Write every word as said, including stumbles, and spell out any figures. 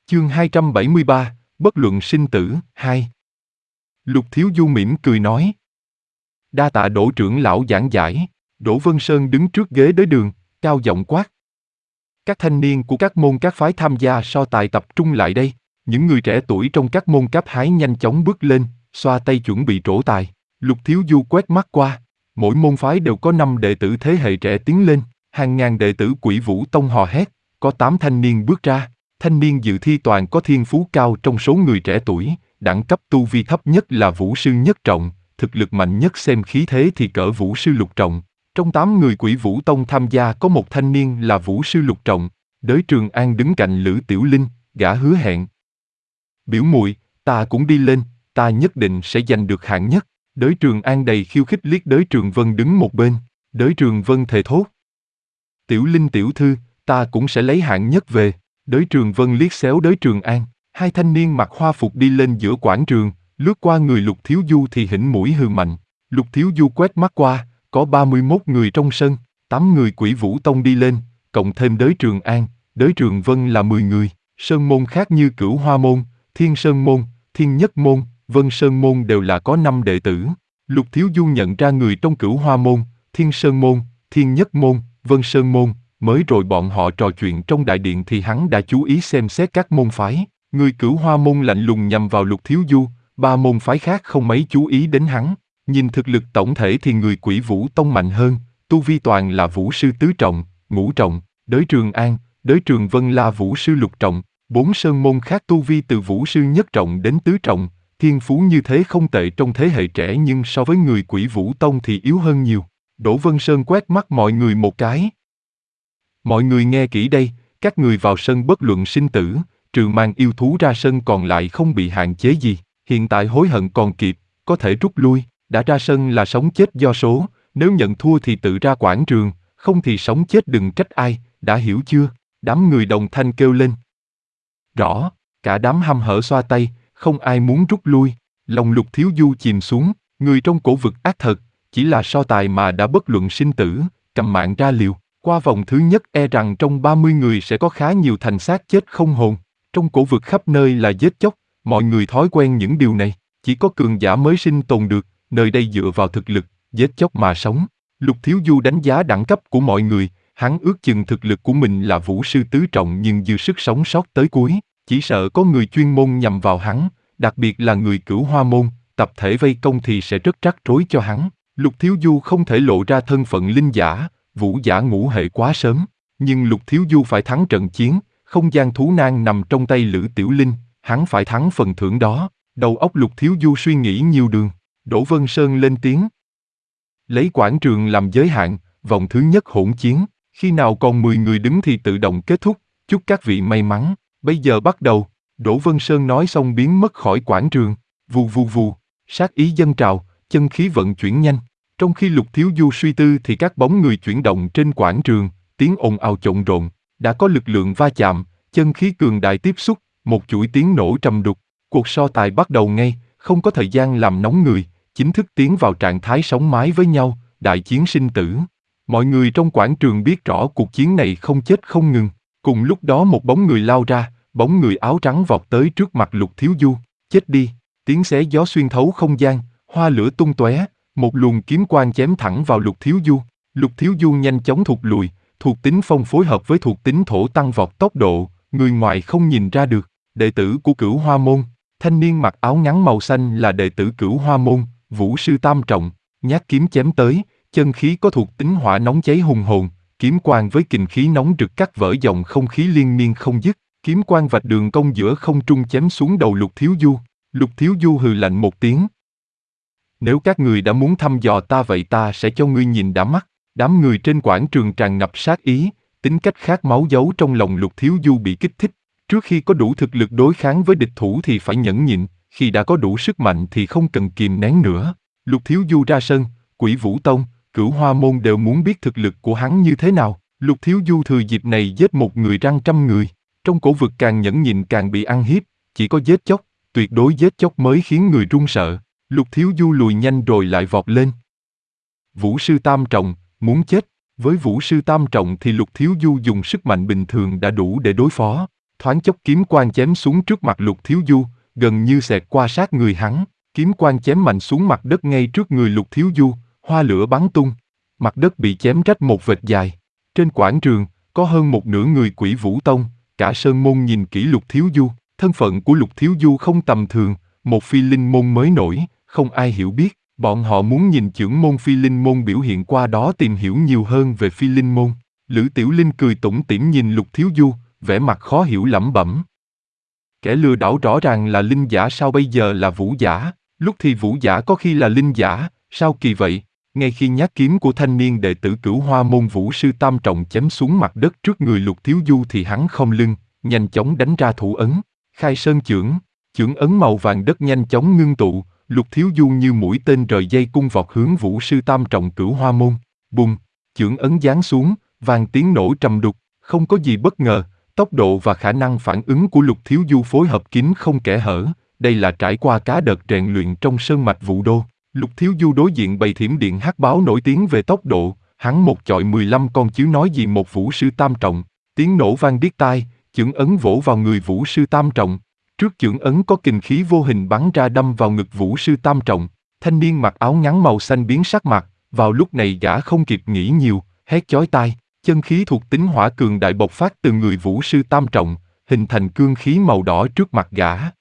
Chương hai trăm bảy mươi ba, Bất luận sinh tử, hai. Lục Thiếu Du mỉm cười nói. Đa tạ Đỗ trưởng lão giảng giải. Đỗ Vân Sơn đứng trước ghế đối đường, cao giọng quát. Các thanh niên của các môn các phái tham gia so tài tập trung lại đây. Những người trẻ tuổi trong các môn cấp hái nhanh chóng bước lên, xoa tay chuẩn bị trổ tài. Lục Thiếu Du quét mắt qua. Mỗi môn phái đều có năm đệ tử thế hệ trẻ tiến lên. Hàng ngàn đệ tử Quỷ Vũ Tông hò hét. Có tám thanh niên bước ra. Thanh niên dự thi toàn có thiên phú cao trong số người trẻ tuổi. Đẳng cấp tu vi thấp nhất là Vũ sư nhất trọng. Thực lực mạnh nhất xem khí thế thì cỡ Vũ sư lục trọng. Trong tám người Quỷ Vũ Tông tham gia có một thanh niên là Vũ sư lục trọng. Đới Trường An đứng cạnh Lữ Tiểu Linh, gã hứa hẹn. Biểu muội, ta cũng đi lên, ta nhất định sẽ giành được hạng nhất. Đới Trường An đầy khiêu khích liếc Đới Trường Vân đứng một bên. Đới Trường Vân thề thốt. Tiểu Linh tiểu thư, ta cũng sẽ lấy hạng nhất về. Đới Trường Vân liếc xéo Đới Trường An. Hai thanh niên mặc hoa phục đi lên giữa quảng trường, lướt qua người Lục Thiếu Du thì hỉnh mũi hừ mạnh. Lục Thiếu Du quét mắt qua, có ba mươi mốt người trong sân, tám người Quỷ Vũ Tông đi lên, cộng thêm Đới Trường An, Đới Trường Vân là mười người. Sơn môn khác như Cửu Hoa môn, Thiên Sơn môn, Thiên Nhất môn, Vân Sơn môn đều là có năm đệ tử. Lục Thiếu Du nhận ra người trong Cửu Hoa môn, Thiên Sơn môn, Thiên Nhất môn, Vân Sơn môn. Mới rồi bọn họ trò chuyện trong đại điện thì hắn đã chú ý xem xét các môn phái. Người Cửu Hoa môn lạnh lùng nhằm vào Lục Thiếu Du, ba môn phái khác không mấy chú ý đến hắn. Nhìn thực lực tổng thể thì người Quỷ Vũ Tông mạnh hơn, tu vi toàn là Vũ sư tứ trọng, ngũ trọng. Đới Trường An, Đới Trường Vân là Vũ sư lục trọng. Bốn sơn môn khác tu vi từ Vũ sư nhất trọng đến tứ trọng. Thiên phú như thế không tệ trong thế hệ trẻ, nhưng so với người Quỷ Vũ Tông thì yếu hơn nhiều. Đỗ Vân Sơn quét mắt mọi người một cái. Mọi người nghe kỹ đây, các người vào sân bất luận sinh tử, trừ mang yêu thú ra sân còn lại không bị hạn chế gì. Hiện tại hối hận còn kịp, có thể rút lui. Đã ra sân là sống chết do số, nếu nhận thua thì tự ra quảng trường, không thì sống chết đừng trách ai, đã hiểu chưa? Đám người đồng thanh kêu lên. Rõ, cả đám hăm hở xoa tay, không ai muốn rút lui. Lòng Lục Thiếu Du chìm xuống, người trong cổ vực ác thật, chỉ là so tài mà đã bất luận sinh tử, cầm mạng ra liều. Qua vòng thứ nhất e rằng trong ba mươi người sẽ có khá nhiều thành xác chết không hồn. Trong cổ vực khắp nơi là giết chóc, mọi người thói quen những điều này, chỉ có cường giả mới sinh tồn được, nơi đây dựa vào thực lực, giết chóc mà sống. Lục Thiếu Du đánh giá đẳng cấp của mọi người, hắn ước chừng thực lực của mình là Vũ sư tứ trọng nhưng dư sức sống sót tới cuối, chỉ sợ có người chuyên môn nhằm vào hắn, đặc biệt là người Cửu Hoa môn, tập thể vây công thì sẽ rất rắc rối cho hắn. Lục Thiếu Du không thể lộ ra thân phận linh giả, vũ giả ngũ hệ quá sớm, nhưng Lục Thiếu Du phải thắng trận chiến, không gian thú nan nằm trong tay Lữ Tiểu Linh, hắn phải thắng phần thưởng đó. Đầu óc Lục Thiếu Du suy nghĩ nhiều đường. Đỗ Vân Sơn lên tiếng. Lấy quảng trường làm giới hạn, vòng thứ nhất hỗn chiến, khi nào còn mười người đứng thì tự động kết thúc, chúc các vị may mắn, bây giờ bắt đầu. Đỗ Vân Sơn nói xong biến mất khỏi quảng trường, vù vù vù, sát ý dâng trào, chân khí vận chuyển nhanh. Trong khi Lục Thiếu Du suy tư thì các bóng người chuyển động trên quảng trường, tiếng ồn ào trộn rộn, đã có lực lượng va chạm, chân khí cường đại tiếp xúc, một chuỗi tiếng nổ trầm đục. Cuộc so tài bắt đầu ngay, không có thời gian làm nóng người, chính thức tiến vào trạng thái sống mái với nhau, đại chiến sinh tử. Mọi người trong quảng trường biết rõ cuộc chiến này không chết không ngừng. Cùng lúc đó một bóng người lao ra, bóng người áo trắng vọt tới trước mặt Lục Thiếu Du. Chết đi! Tiếng xé gió xuyên thấu không gian, hoa lửa tung tóe, một luồng kiếm quang chém thẳng vào Lục Thiếu Du. Lục Thiếu Du nhanh chóng thụt lùi, thuộc tính phong phối hợp với thuộc tính thổ tăng vọt tốc độ, người ngoài không nhìn ra được. Đệ tử của Cửu Hoa môn, thanh niên mặc áo ngắn màu xanh là đệ tử Cửu Hoa môn, Vũ sư tam trọng, nhát kiếm chém tới, chân khí có thuộc tính hỏa nóng cháy hùng hồn, kiếm quang với kình khí nóng rực cắt vỡ dòng không khí liên miên không dứt, kiếm quang vạch đường cong giữa không trung chém xuống đầu Lục Thiếu Du. Lục Thiếu Du hừ lạnh một tiếng. Nếu các người đã muốn thăm dò ta vậy ta sẽ cho ngươi nhìn đã mắt. Đám người trên quảng trường tràn ngập sát ý, tính cách khát máu giấu trong lòng Lục Thiếu Du bị kích thích. Trước khi có đủ thực lực đối kháng với địch thủ thì phải nhẫn nhịn, khi đã có đủ sức mạnh thì không cần kìm nén nữa. Lục Thiếu Du ra sân, Quỷ Vũ Tông, Cửu Hoa môn đều muốn biết thực lực của hắn như thế nào. Lục Thiếu Du thừa dịp này giết một người răng trăm người. Trong cổ vực càng nhẫn nhịn càng bị ăn hiếp, chỉ có giết chóc, tuyệt đối giết chóc mới khiến người run sợ. Lục Thiếu Du lùi nhanh rồi lại vọt lên. Vũ sư tam trọng, muốn chết. Với Vũ sư tam trọng thì Lục Thiếu Du dùng sức mạnh bình thường đã đủ để đối phó. Thoáng chốc kiếm quang chém xuống trước mặt Lục Thiếu Du, gần như xẹt qua sát người hắn. Kiếm quang chém mạnh xuống mặt đất ngay trước người Lục Thiếu Du, hoa lửa bắn tung. Mặt đất bị chém rách một vệt dài. Trên quảng trường, có hơn một nửa người Quỷ Vũ Tông, cả sơn môn nhìn kỹ Lục Thiếu Du. Thân phận của Lục Thiếu Du không tầm thường, một phi linh môn mới nổi, không ai hiểu biết. Bọn họ muốn nhìn chưởng môn phi linh môn biểu hiện qua đó tìm hiểu nhiều hơn về phi linh môn. Lữ Tiểu Linh cười tủm tỉm nhìn Lục Thiếu Du, vẻ mặt khó hiểu lẩm bẩm. Kẻ lừa đảo rõ ràng là linh giả, sao bây giờ là vũ giả? Lúc thì vũ giả có khi là linh giả, sao kỳ vậy? Ngay khi nhát kiếm của thanh niên đệ tử Cửu Hoa môn Vũ sư Tam Trọng chém xuống mặt đất trước người Lục Thiếu Du thì hắn không lưng, nhanh chóng đánh ra thủ ấn. Khai sơn chưởng, chưởng ấn màu vàng đất nhanh chóng ngưng tụ, Lục Thiếu Du như mũi tên rời dây cung vọt hướng Vũ sư Tam Trọng Cửu Hoa môn. Bùng, chưởng ấn giáng xuống, vang tiếng nổ trầm đục, không có gì bất ngờ, tốc độ và khả năng phản ứng của Lục Thiếu Du phối hợp kín không kẽ hở, đây là trải qua cá đợt rèn luyện trong sơn mạch Vũ Đô. Lục Thiếu Du đối diện bầy thiểm điện hắc báo nổi tiếng về tốc độ, hắn một chọi mười lăm con chứ nói gì một Vũ sư Tam Trọng. Tiếng nổ vang điếc tai, chưởng ấn vỗ vào người Vũ sư Tam Trọng. Trước chưởng ấn có kình khí vô hình bắn ra đâm vào ngực Vũ sư Tam Trọng. Thanh niên mặc áo ngắn màu xanh biến sắc mặt, vào lúc này gã không kịp nghĩ nhiều, hét chói tai. Chân khí thuộc tính hỏa cường đại bộc phát từ người Vũ sư Tam Trọng, hình thành cương khí màu đỏ trước mặt gã.